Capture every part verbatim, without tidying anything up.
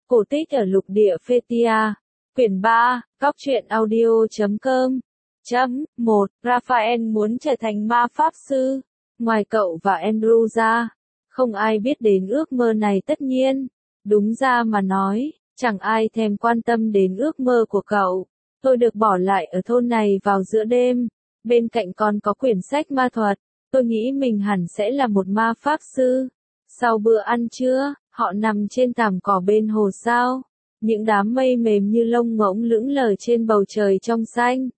Cổ tích ở lục địa Phethia. Quyển ba, Góc truyện audio chấm com. Chấm, một. Raphael muốn trở thành ma pháp sư. Ngoài cậu và Andrew ra, không ai biết đến ước mơ này tất nhiên. Đúng ra mà nói, chẳng ai thèm quan tâm đến ước mơ của cậu. Tôi được bỏ lại ở thôn này vào giữa đêm. Bên cạnh còn có quyển sách ma thuật. Tôi nghĩ mình hẳn sẽ là một ma pháp sư. Sau bữa ăn trưa, họ nằm trên thảm cỏ bên hồ sao. Những đám mây mềm như lông ngỗng lững lờ trên bầu trời trong xanh.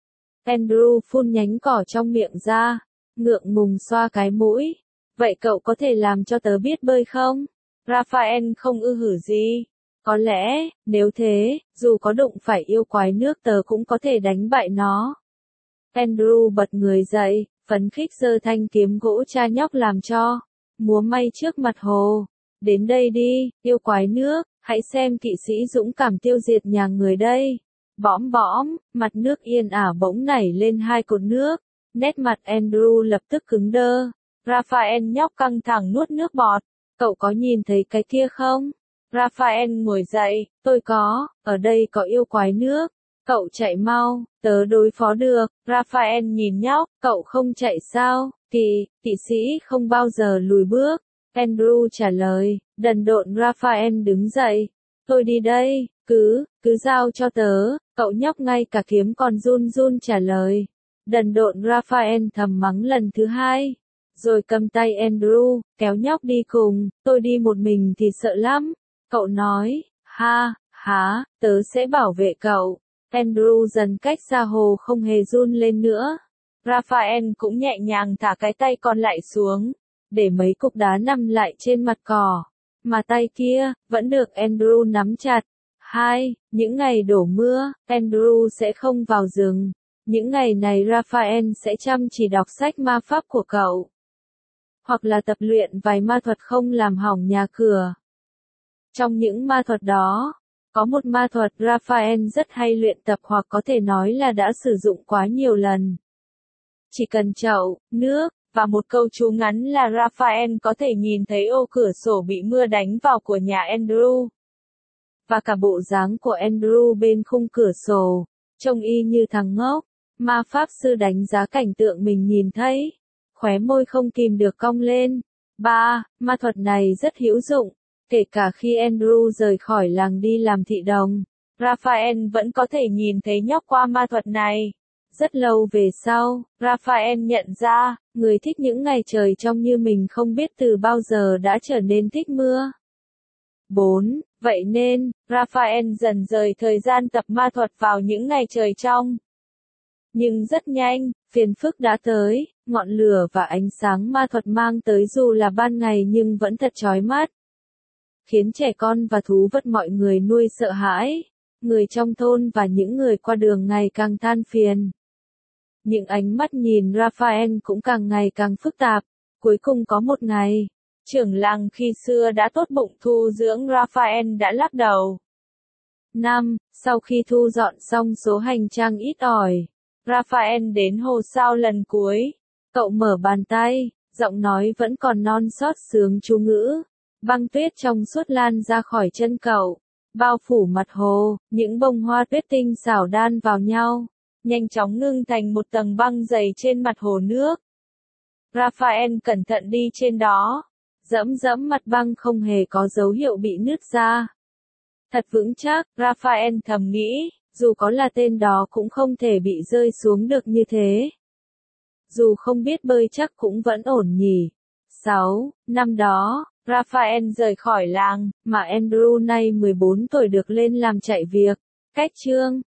Andrew phun nhánh cỏ trong miệng ra, ngượng ngùng xoa cái mũi. Vậy cậu có thể làm cho tớ biết bơi không? Raphael không ư hử gì. Có lẽ, nếu thế, dù có đụng phải yêu quái nước tớ cũng có thể đánh bại nó. Andrew bật người dậy, phấn khích giơ thanh kiếm gỗ cha nhóc làm cho. Múa may trước mặt hồ. Đến đây đi, yêu quái nước, hãy xem kỵ sĩ dũng cảm tiêu diệt nhà người đây. Bõm bõm, mặt nước yên ả bỗng nảy lên hai cột nước. Nét mặt Andrew lập tức cứng đơ. Raphael nhóc căng thẳng nuốt nước bọt. Cậu có nhìn thấy cái kia không? Raphael ngồi dậy, tôi có, ở đây có yêu quái nước. Cậu chạy mau, tớ đối phó được. Raphael nhìn nhóc, cậu không chạy sao? Kỵ, kỵ sĩ không bao giờ lùi bước. Andrew trả lời, đần độn. Raphael đứng dậy. Tôi đi đây, cứ, cứ giao cho tớ. Cậu nhóc ngay cả kiếm còn run run trả lời. Đần độn. Raphael thầm mắng lần thứ hai. Rồi cầm tay Andrew, kéo nhóc đi cùng. Tôi đi một mình thì sợ lắm. Cậu nói, ha, há, tớ sẽ bảo vệ cậu. Andrew dần cách xa hồ không hề run lên nữa. Raphael cũng nhẹ nhàng thả cái tay còn lại xuống, để mấy cục đá nằm lại trên mặt cỏ. Mà tay kia, vẫn được Andrew nắm chặt. Hai, những ngày đổ mưa, Andrew sẽ không vào rừng. Những ngày này Raphael sẽ chăm chỉ đọc sách ma pháp của cậu. Hoặc là tập luyện vài ma thuật không làm hỏng nhà cửa. Trong những ma thuật đó, có một ma thuật Raphael rất hay luyện tập hoặc có thể nói là đã sử dụng quá nhiều lần. Chỉ cần chậu, nước, và một câu chú ngắn là Raphael có thể nhìn thấy ô cửa sổ bị mưa đánh vào của nhà Andrew. Và cả bộ dáng của Andrew bên khung cửa sổ, trông y như thằng ngốc. Ma pháp sư đánh giá cảnh tượng mình nhìn thấy. Khóe môi không kìm được cong lên. ba. Ma thuật này rất hữu dụng. Kể cả khi Andrew rời khỏi làng đi làm thị đồng, Raphael vẫn có thể nhìn thấy nhóc qua ma thuật này. Rất lâu về sau, Raphael nhận ra, người thích những ngày trời trong như mình không biết từ bao giờ đã trở nên thích mưa. bốn. Vậy nên, Raphael dần rời thời gian tập ma thuật vào những ngày trời trong. Nhưng rất nhanh, phiền phức đã tới, ngọn lửa và ánh sáng ma thuật mang tới dù là ban ngày nhưng vẫn thật chói mắt. Khiến trẻ con và thú vật mọi người nuôi sợ hãi. Người trong thôn và những người qua đường ngày càng than phiền. Những ánh mắt nhìn Raphael cũng càng ngày càng phức tạp. Cuối cùng có một ngày, trưởng làng khi xưa đã tốt bụng thu dưỡng Raphael đã lắc đầu. năm. Sau khi thu dọn xong số hành trang ít ỏi, Raphael đến hồ sao lần cuối. Cậu mở bàn tay, giọng nói vẫn còn non sót sướng chú ngữ. Băng tuyết trong suốt lan ra khỏi chân cậu, bao phủ mặt hồ, những bông hoa tuyết tinh xảo đan vào nhau, nhanh chóng ngưng thành một tầng băng dày trên mặt hồ nước. Raphael cẩn thận đi trên đó, dẫm dẫm mặt băng không hề có dấu hiệu bị nứt ra. Thật vững chắc, Raphael thầm nghĩ, dù có là tên đó cũng không thể bị rơi xuống được như thế. Dù không biết bơi chắc cũng vẫn ổn nhỉ. sáu. Năm đó, Raphael rời khỏi làng, mà Andrew nay mười bốn tuổi được lên làm chạy việc. Cách chương